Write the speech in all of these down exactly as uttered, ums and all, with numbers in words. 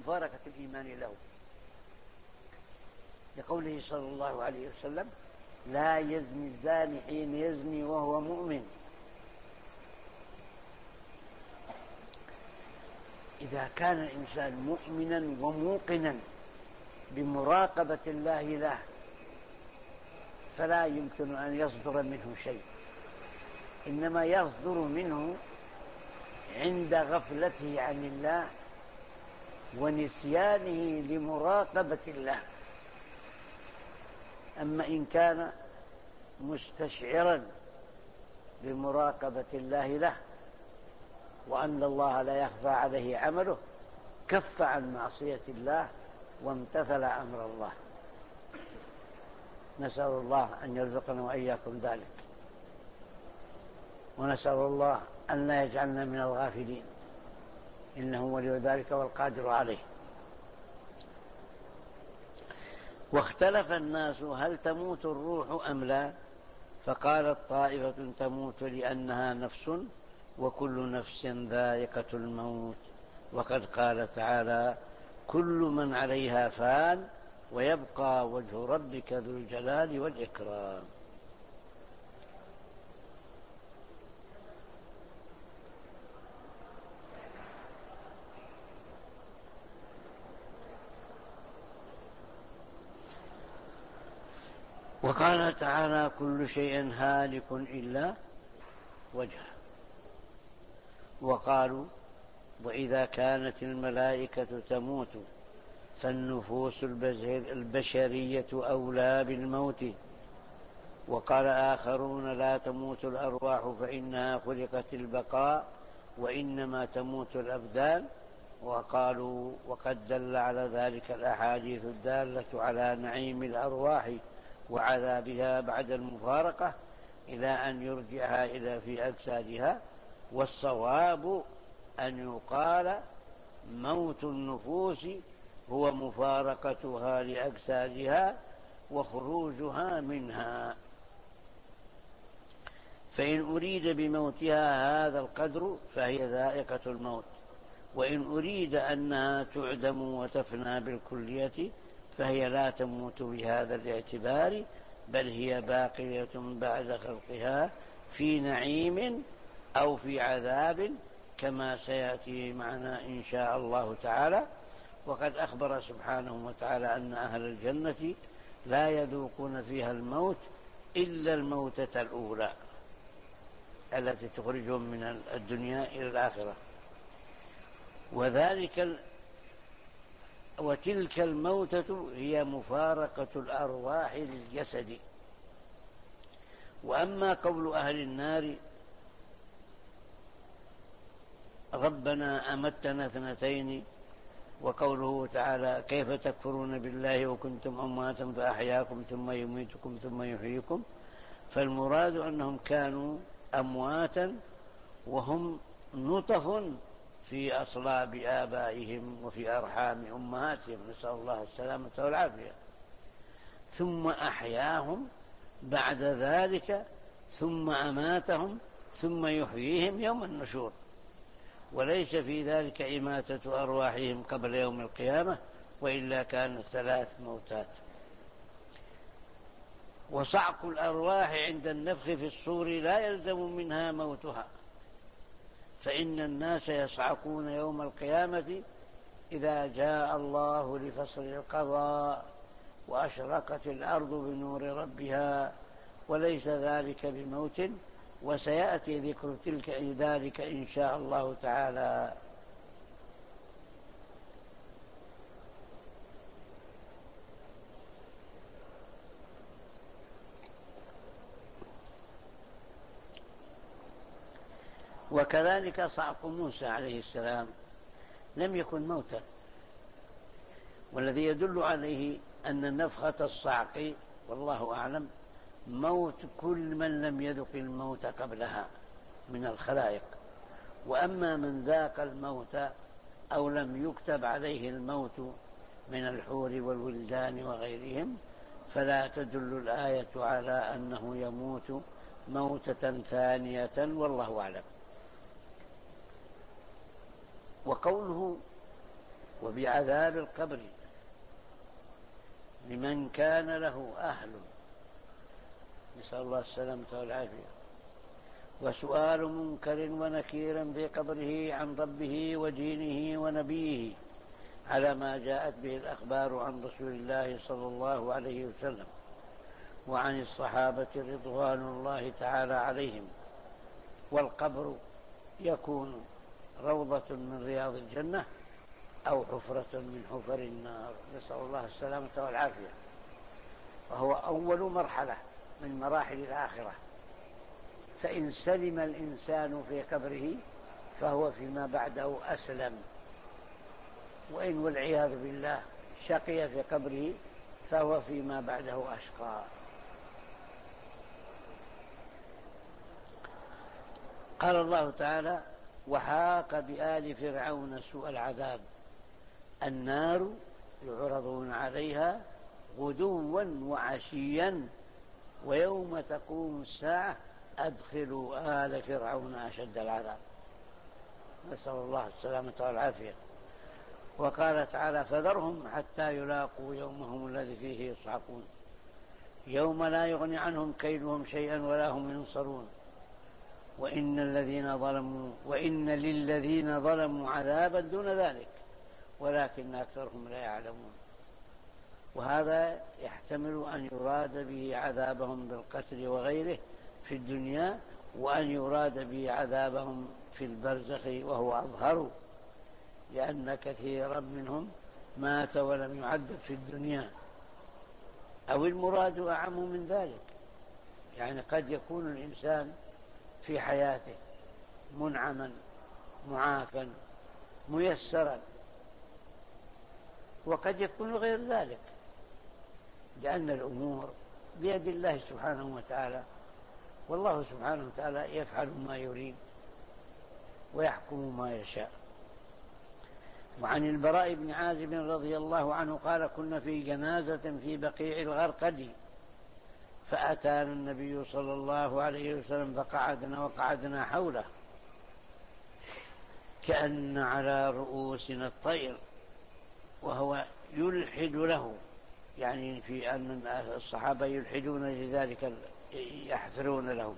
مفارقة الإيمان له، لقوله صلى الله عليه وسلم: لا يزني الزاني حين يزني وهو مؤمن. إذا كان الإنسان مؤمنا وموقنا بمراقبة الله له فلا يمكن أن يصدر منه شيء، إنما يصدر منه عند غفلته عن الله ونسيانه لمراقبة الله. أما إن كان مستشعرا بمراقبة الله له وأن الله لا يخفى عليه عمله كف عن معصية الله وامتثل أمر الله. نسأل الله أن يرزقنا وإياكم ذلك، ونسأل الله أن لا يجعلنا من الغافلين، إنه ولي ذلك والقادر عليه. واختلف الناس هل تموت الروح أم لا، فقالت طائفة تموت لأنها نفس وكل نفس ذائقة الموت، وقد قال تعالى: كل من عليها فان ويبقى وجه ربك ذو الجلال والإكرام. وقال تعالى: كل شيء هالك إلا وجهه. وقالوا: وإذا كانت الملائكة تموت فالنفوس البشرية أولى بالموت. وقال آخرون: لا تموت الأرواح فإنها خلقت البقاء وإنما تموت الأبدان. وقالوا: وقد دل على ذلك الأحاديث الدالة على نعيم الأرواح وعذابها بعد المفارقة إلى أن يرجعها إلى في أجسادها. والصواب أن يقال: موت النفوس هو مفارقتها لأجسادها وخروجها منها. فإن أريد بموتها هذا القدر فهي ذائقة الموت، وإن أريد أنها تعدم وتفنى بالكلية فهي لا تموت بهذا الاعتبار، بل هي باقية بعد خلقها في نعيم أو في عذاب، كما سيأتي معنا إن شاء الله تعالى. وقد أخبر سبحانه وتعالى أن أهل الجنة لا يذوقون فيها الموت إلا الموتة الأولى التي تخرجهم من الدنيا إلى الآخرة. وذلك وتلك الموتة هي مفارقة الأرواح للجسد. وأما قول أهل النار: ربنا أمتنا اثنتين، وقوله تعالى: كيف تكفرون بالله وكنتم أمواتا فأحياكم ثم يميتكم ثم يحييكم، فالمراد أنهم كانوا أمواتا وهم نطف في أصلاب آبائهم وفي أرحام أمهاتهم، نسأل الله السلامة والعافية، ثم أحياهم بعد ذلك ثم أماتهم ثم يحييهم يوم النشور. وليس في ذلك إماتة أرواحهم قبل يوم القيامة، وإلا كانت ثلاث موتات. وصعق الأرواح عند النفخ في الصور لا يلزم منها موتها، فإن الناس يصعقون يوم القيامة إذا جاء الله لفصل القضاء وأشرقت الأرض بنور ربها، وليس ذلك بموت، وسيأتي ذكر تلك ذلك إن شاء الله تعالى. وكذلك صعق موسى عليه السلام لم يكن موتا، والذي يدل عليه أن نفخة الصعق والله أعلم موت كل من لم يذق الموت قبلها من الخلائق. وأما من ذاق الموت أو لم يكتب عليه الموت من الحور والولدان وغيرهم فلا تدل الآية على أنه يموت موتة ثانية، والله أعلم. وقوله وبعذاب القبر لمن كان له أهل، نسأل الله السلامة والعافية، وسؤال منكر ونكير في قبره عن ربه ودينه ونبيه على ما جاءت به الأخبار عن رسول الله صلى الله عليه وسلم وعن الصحابة رضوان الله تعالى عليهم. والقبر يكون روضة من رياض الجنة أو حفرة من حفر النار، نسأل الله السلامة والعافية. وهو أول مرحلة من مراحل الآخرة، فإن سلم الإنسان في قبره فهو فيما بعده أسلم، وإن والعياذ بالله شقي في قبره فهو فيما بعده أشقى. قال الله تعالى: وحاق بآل فرعون سوء العذاب النار يعرضون عليها غدوا وعشيا ويوم تقوم الساعة أدخلوا آل فرعون أشد العذاب، نسأل الله السلامة والعافية. وقال تعالى: فذرهم حتى يلاقوا يومهم الذي فيه يصعقون يوم لا يغني عنهم كيدهم شيئا ولا هم ينصرون وإن الذين ظلموا وإن للذين ظلموا عذابا دون ذلك ولكن أكثرهم لا يعلمون. وهذا يحتمل أن يراد به عذابهم بالقتل وغيره في الدنيا، وأن يراد به عذابهم في البرزخ وهو أظهر، لأن كثيرا منهم مات ولم يعذب في الدنيا. أو المراد أعم من ذلك، يعني قد يكون الإنسان في حياته منعما معافا ميسرا، وقد يكون غير ذلك، لأن الأمور بيد الله سبحانه وتعالى، والله سبحانه وتعالى يفعل ما يريد ويحكم ما يشاء. وعن البراء بن عازب رضي الله عنه قال: كنا في جنازة في بقيع الغرقد فأتانا النبي صلى الله عليه وسلم فقعدنا وقعدنا حوله كأن على رؤوسنا الطير، وهو يلحد له، يعني في أن الصحابة يلحدون لذلك يحفرون له.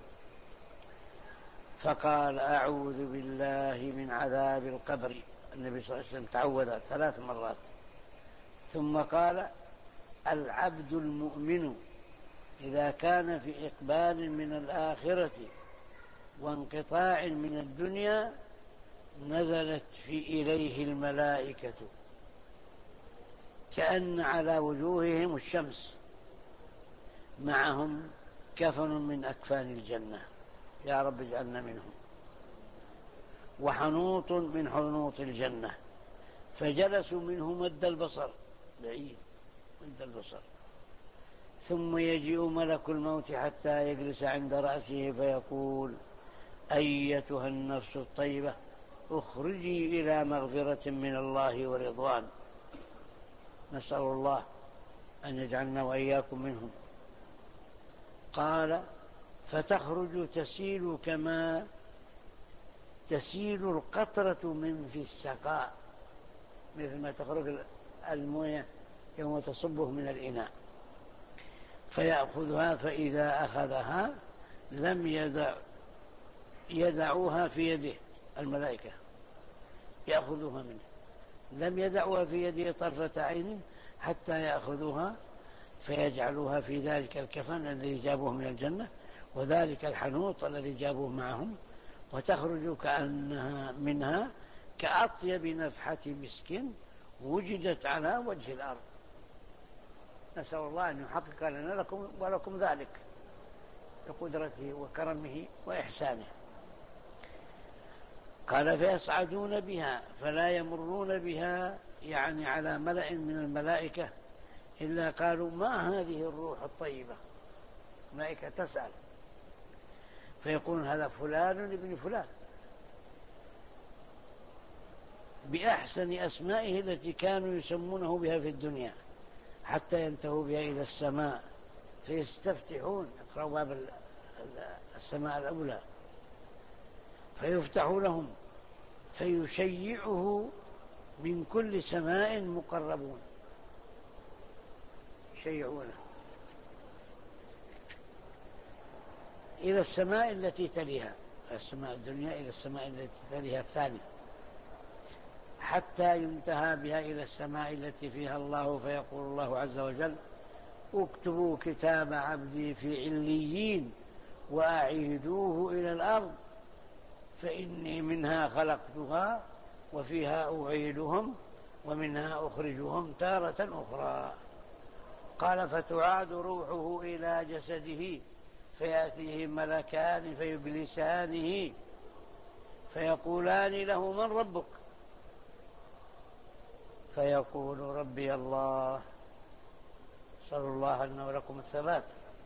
فقال: أعوذ بالله من عذاب القبر. النبي صلى الله عليه وسلم تعوذ ثلاث مرات، ثم قال: العبد المؤمن إذا كان في إقبال من الآخرة وانقطاع من الدنيا نزلت في إليه الملائكة كأن على وجوههم الشمس معهم كفن من أكفان الجنة، يا رب اجعلنا منهم، وحنوط من حنوط الجنة، فجلسوا منه مد البصر، بعيد مد البصر، ثم يجيء ملك الموت حتى يجلس عند رأسه فيقول: أيتها النفس الطيبة اخرجي إلى مغفرة من الله ورضوان. نسأل الله أن يجعلنا وإياكم منهم. قال: فتخرج تسيل كما تسيل القطرة من في السقاء، مثل ما تخرج الموية يوم تصبه من الإناء، فيأخذها، فإذا أخذها لم يدع يدعوها في يده، الملائكة يأخذوها منه، لم يدعوها في يده طرفة عين حتى يأخذوها فيجعلوها في ذلك الكفن الذي جابوه من الجنة وذلك الحنوط الذي جابوه معهم، وتخرج كأنها منها كأطيب نفحة مسك وجدت على وجه الأرض. نسأل الله أن يحقق لنا لكم ولكم ذلك بقدرته وكرمه وإحسانه. قال: فيصعدون بها فلا يمرون بها، يعني على ملأ من الملائكة، إلا قالوا: ما هذه الروح الطيبة؟ الملائكة تسأل فيقولون: هذا فلان ابن فلان بأحسن أسمائه التي كانوا يسمونه بها في الدنيا، حتى ينتهوا بها إلى السماء فيستفتحون، يقرأوا باب السماء الأولى، فيفتح لهم فيشيعه من كل سماء مقربون يشيعونه إلى السماء التي تليها، السماء الدنيا إلى السماء التي تليها الثانية، حتى ينتهى بها إلى السماء التي فيها الله، فيقول الله عز وجل: اكتبوا كتاب عبدي في عليين وأعيدوه إلى الأرض فإني منها خلقتها وفيها أعيدهم ومنها أخرجهم تارة أخرى. قال: فتعاد روحه إلى جسده فيأتيه ملكان فيجلسانه فيقولان له: من ربك؟ فيقول: ربي الله. صلى الله لنا ولكم الثبات.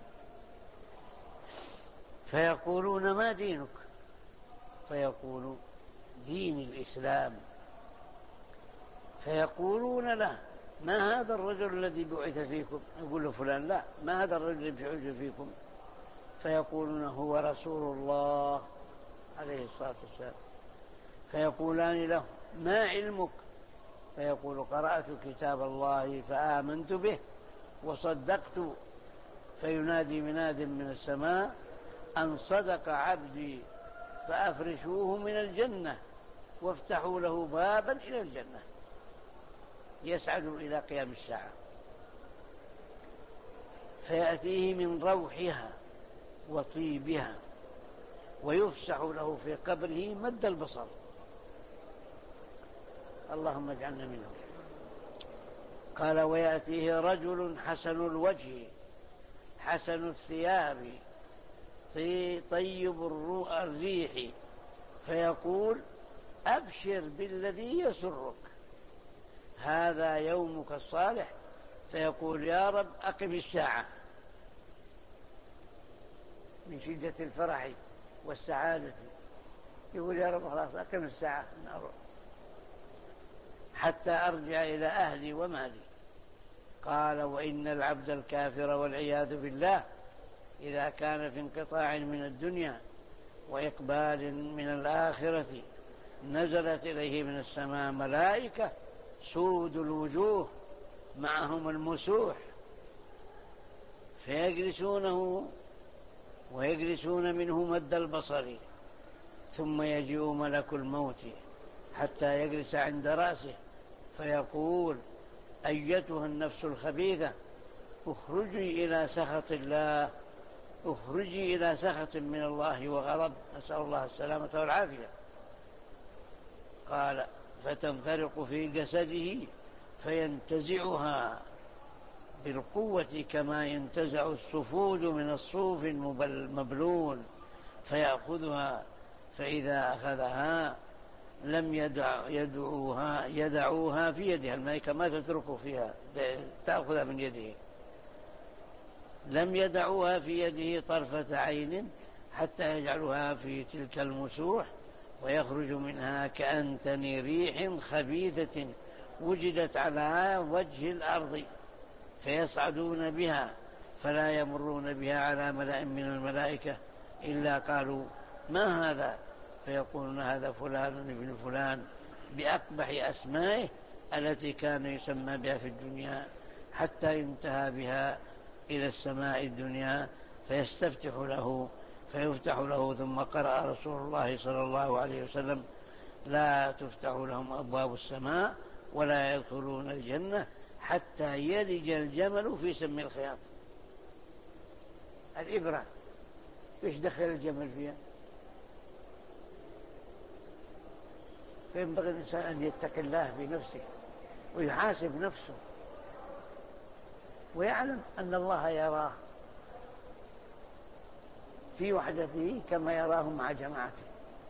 فيقولون: ما دينك؟ فيقول: دين الإسلام. فيقولون له: ما هذا الرجل الذي بعث فيكم؟ يقول له فلان: لا، ما هذا الرجل الذي بعث فيكم؟ فيقولون: هو رسول الله عليه الصلاة والسلام. فيقولان له: ما علمك؟ فيقول: قرأت كتاب الله فآمنت به وصدقت. فينادي مناد من السماء: أن صدق عبدي فأفرشوه من الجنة وافتحوا له بابا إلى الجنة يسعد إلى قيام الساعة. فيأتيه من روحها وطيبها ويفسح له في قبره مد البصر. اللهم اجعلنا منهم. قال: ويأتيه رجل حسن الوجه حسن الثياب طيب الريح فيقول: أبشر بالذي يسرك، هذا يومك الصالح. فيقول: يا رب أقم الساعة، من شدة الفرح والسعادة يقول: يا رب خلاص أقم الساعة حتى أرجع إلى أهلي ومالي. قال: وإن العبد الكافر والعياذ بالله إذا كان في انقطاع من الدنيا وإقبال من الآخرة نزلت إليه من السماء ملائكة سود الوجوه معهم المسوح فيجلسونه ويجلسون منه مد البصر، ثم يجيء ملك الموت حتى يجلس عند رأسه فيقول: أيتها النفس الخبيثة اخرجي إلى سخط الله، اخرجي إلى سخط من الله وغضب، نسأل الله السلامة والعافية. قال: فتنفرق في جسده فينتزعها بالقوة كما ينتزع الصفود من الصوف المبلول فيأخذها، فإذا أخذها لم يدع يدعوها يدعوها في يدها، الملائكة ما تترك فيها، تأخذها من يده، لم يدعوها في يده طرفة عين حتى يجعلها في تلك المسوح ويخرج منها كأنتن ريح خبيثة وجدت على وجه الأرض، فيصعدون بها فلا يمرون بها على ملأ من الملائكة إلا قالوا: ما هذا؟ فيقولون: هذا فلان ابن فلان بأقبح أسمائه التي كان يسمى بها في الدنيا، حتى ينتهى بها إلى السماء الدنيا فيستفتح له فيفتح له. ثم قرأ رسول الله صلى الله عليه وسلم: لا تفتح لهم أبواب السماء ولا يدخلون الجنة حتى يلج الجمل في سم الخياط. الإبرة إيش دخل الجمل فيها؟ فينبغي الإنسان أن يتقي الله بنفسه ويحاسب نفسه ويعلم أن الله يراه في وحدته كما يراه مع جماعته.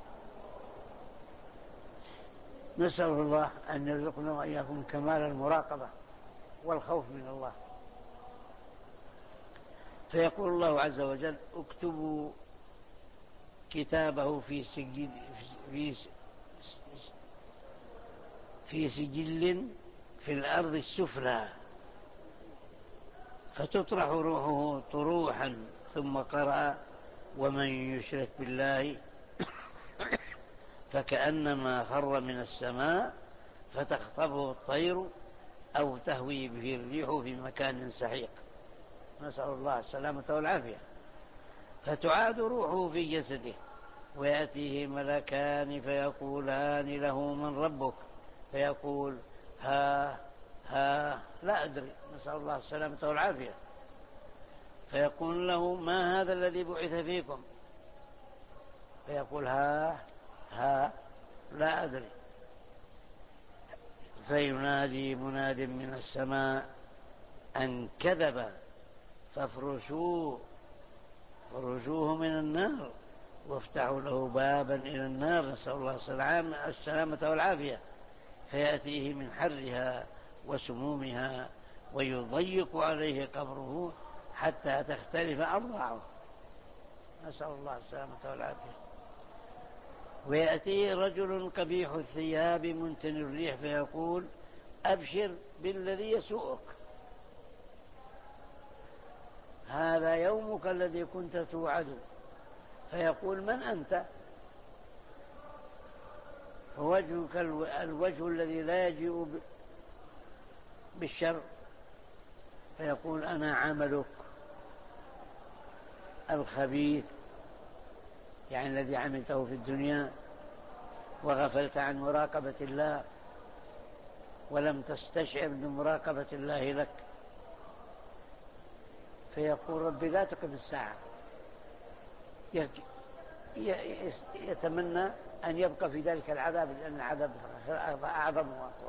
نسأل الله أن يرزقنا وإياكم كمال المراقبة والخوف من الله. فيقول الله عز وجل: اكتبوا كتابه في سجل في في سجل في الأرض السفلى، فتطرح روحه طروحا. ثم قرأ: ومن يشرك بالله فكأنما خر من السماء فتخطفه الطير أو تهوي به الريح في مكان سحيق، نسأل الله السلامة والعافية. فتعاد روحه في جسده ويأتيه ملكان فيقولان له من ربك، فيقول ها ها لا أدري، نسأل الله السلامة والعافية. فيقول له ما هذا الذي بعث فيكم؟ فيقول ها ها لا أدري. فينادي مناد من السماء أن كذب فافرشوه فرشوه من النار وافتحوا له بابا إلى النار، نسأل الله السلامة والعافية. فيأتيه من حرها وسمومها ويضيق عليه قبره حتى تختلف أضلاعه، نسأل الله السلامة والعافية. ويأتيه رجل قبيح الثياب منتن الريح فيقول أبشر بالذي يسوءك، هذا يومك الذي كنت توعد. فيقول من أنت؟ فوجهك الوجه الذي لا يجيء بالشر. فيقول أنا عملك الخبيث، يعني الذي عملته في الدنيا وغفلت عن مراقبة الله ولم تستشعر بمراقبة الله لك. فيقول ربي لا تقم الساعة، يتمنى أن يبقى في ذلك العذاب لأن العذاب أعظم وأقوى.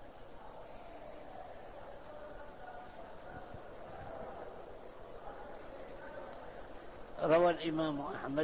روى الإمام أحمد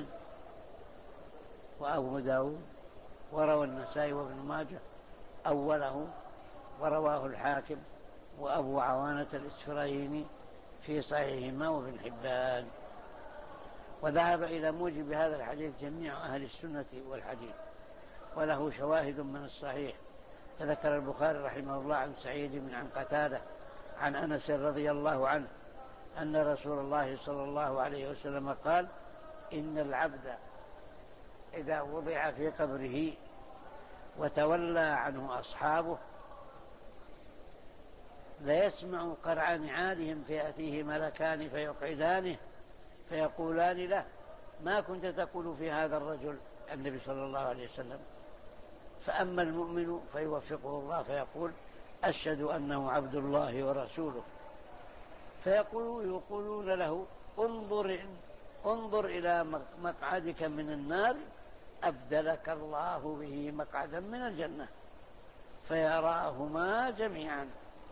وأبو داود وروى النسائي وابن ماجه أوله، ورواه الحاكم وأبو عوانة الإسفرايني في صحيحهما وابن حبان. وذهب إلى موجب هذا الحديث جميع أهل السنة والحديث، وله شواهد من الصحيح. فذكر البخاري رحمه الله عن سعيد بن عن قتادة عن أنس رضي الله عنه أن رسول الله صلى الله عليه وسلم قال إن العبد إذا وضع في قبره وتولى عنه أصحابه ليسمع قرع نعالهم فيأتيه ملكان فيقعدانه فيقولان له ما كنت تقول في هذا الرجل، النبي صلى الله عليه وسلم. فأما المؤمن فيوفقه الله فيقول أشهد أنه عبد الله ورسوله. فيقول يقولون له انظر, انظر إلى مقعدك من النار أبدلك الله به مقعدا من الجنة، فيراهما جميعا.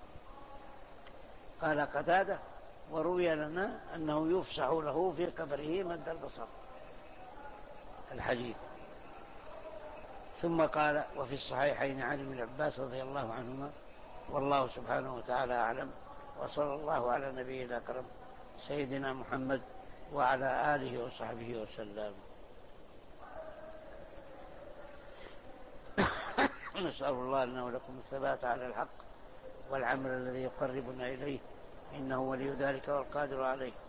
قال قتادة وروي لنا أنه يفسح له في قبره مد البصر، الحديث. ثم قال وفي الصحيحين عن ابن عباس رضي الله عنهما والله سبحانه وتعالى أعلم، وصلى الله على نبينا الأكرم سيدنا محمد وعلى آله وصحبه وسلم. نسأل الله لنا ولكم الثبات على الحق والعمل الذي يقربنا إليه، إنه ولي ذلك والقادر عليه.